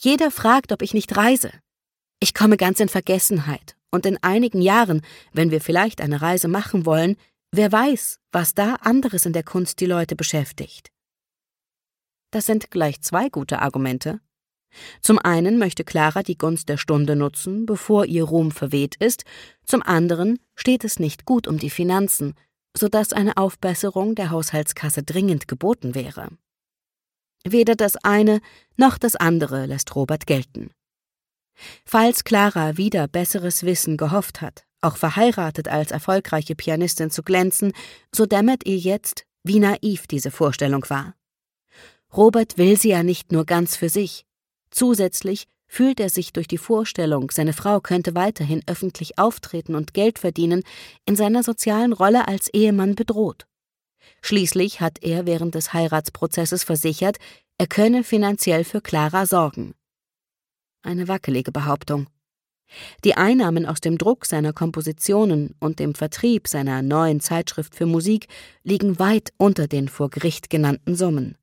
Jeder fragt, ob ich nicht reise. Ich komme ganz in Vergessenheit, und in einigen Jahren, wenn wir vielleicht eine Reise machen wollen, wer weiß, was da anderes in der Kunst die Leute beschäftigt. Das sind gleich 2 gute Argumente. Zum einen möchte Clara die Gunst der Stunde nutzen, bevor ihr Ruhm verweht ist, zum anderen steht es nicht gut um die Finanzen, sodass eine Aufbesserung der Haushaltskasse dringend geboten wäre. Weder das eine noch das andere lässt Robert gelten. Falls Clara wider besseres Wissen gehofft hat, auch verheiratet als erfolgreiche Pianistin zu glänzen, so dämmert ihr jetzt, wie naiv diese Vorstellung war. Robert will sie ja nicht nur ganz für sich. Zusätzlich fühlt er sich durch die Vorstellung, seine Frau könnte weiterhin öffentlich auftreten und Geld verdienen, in seiner sozialen Rolle als Ehemann bedroht. Schließlich hat er während des Heiratsprozesses versichert, er könne finanziell für Clara sorgen. Eine wackelige Behauptung. Die Einnahmen aus dem Druck seiner Kompositionen und dem Vertrieb seiner neuen Zeitschrift für Musik liegen weit unter den vor Gericht genannten Summen.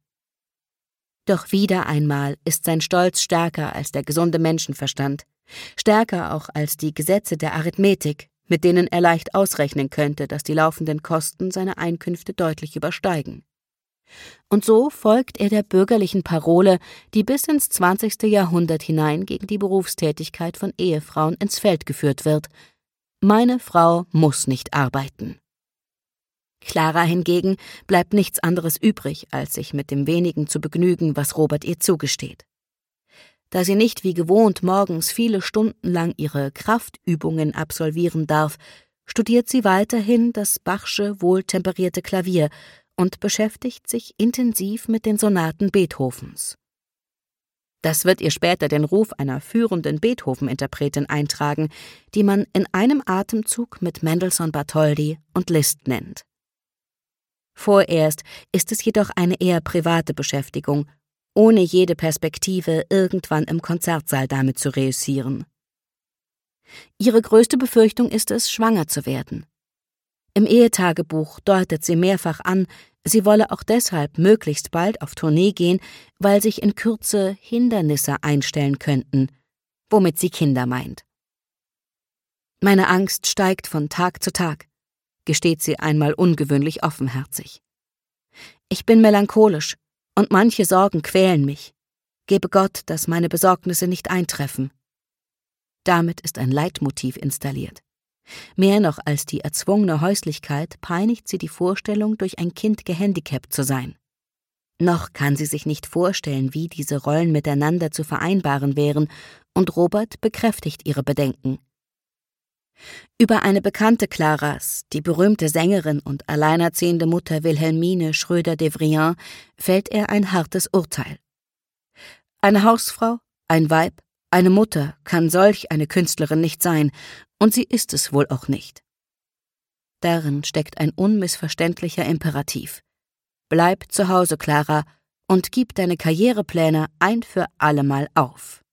Doch wieder einmal ist sein Stolz stärker als der gesunde Menschenverstand, stärker auch als die Gesetze der Arithmetik, mit denen er leicht ausrechnen könnte, dass die laufenden Kosten seine Einkünfte deutlich übersteigen. Und so folgt er der bürgerlichen Parole, die bis ins 20. Jahrhundert hinein gegen die Berufstätigkeit von Ehefrauen ins Feld geführt wird: Meine Frau muss nicht arbeiten. Clara hingegen bleibt nichts anderes übrig, als sich mit dem wenigen zu begnügen, was Robert ihr zugesteht. Da sie nicht wie gewohnt morgens viele Stunden lang ihre Kraftübungen absolvieren darf, studiert sie weiterhin das Bachsche wohltemperierte Klavier und beschäftigt sich intensiv mit den Sonaten Beethovens. Das wird ihr später den Ruf einer führenden Beethoven-Interpretin eintragen, die man in einem Atemzug mit Mendelssohn, Bartholdy und Liszt nennt. Vorerst ist es jedoch eine eher private Beschäftigung, ohne jede Perspektive, irgendwann im Konzertsaal damit zu reüssieren. Ihre größte Befürchtung ist es, schwanger zu werden. Im Ehetagebuch deutet sie mehrfach an, sie wolle auch deshalb möglichst bald auf Tournee gehen, weil sich in Kürze Hindernisse einstellen könnten, womit sie Kinder meint. Meine Angst steigt von Tag zu Tag, gesteht sie einmal ungewöhnlich offenherzig. Ich bin melancholisch und manche Sorgen quälen mich. Gebe Gott, dass meine Besorgnisse nicht eintreffen. Damit ist ein Leitmotiv installiert. Mehr noch als die erzwungene Häuslichkeit peinigt sie die Vorstellung, durch ein Kind gehandicapt zu sein. Noch kann sie sich nicht vorstellen, wie diese Rollen miteinander zu vereinbaren wären, und Robert bekräftigt ihre Bedenken. Über eine Bekannte Claras, die berühmte Sängerin und alleinerziehende Mutter Wilhelmine Schröder-Devrient, fällt er ein hartes Urteil. Eine Hausfrau, ein Weib, eine Mutter kann solch eine Künstlerin nicht sein, und sie ist es wohl auch nicht. Darin steckt ein unmissverständlicher Imperativ. Bleib zu Hause, Clara, und gib deine Karrierepläne ein für allemal auf.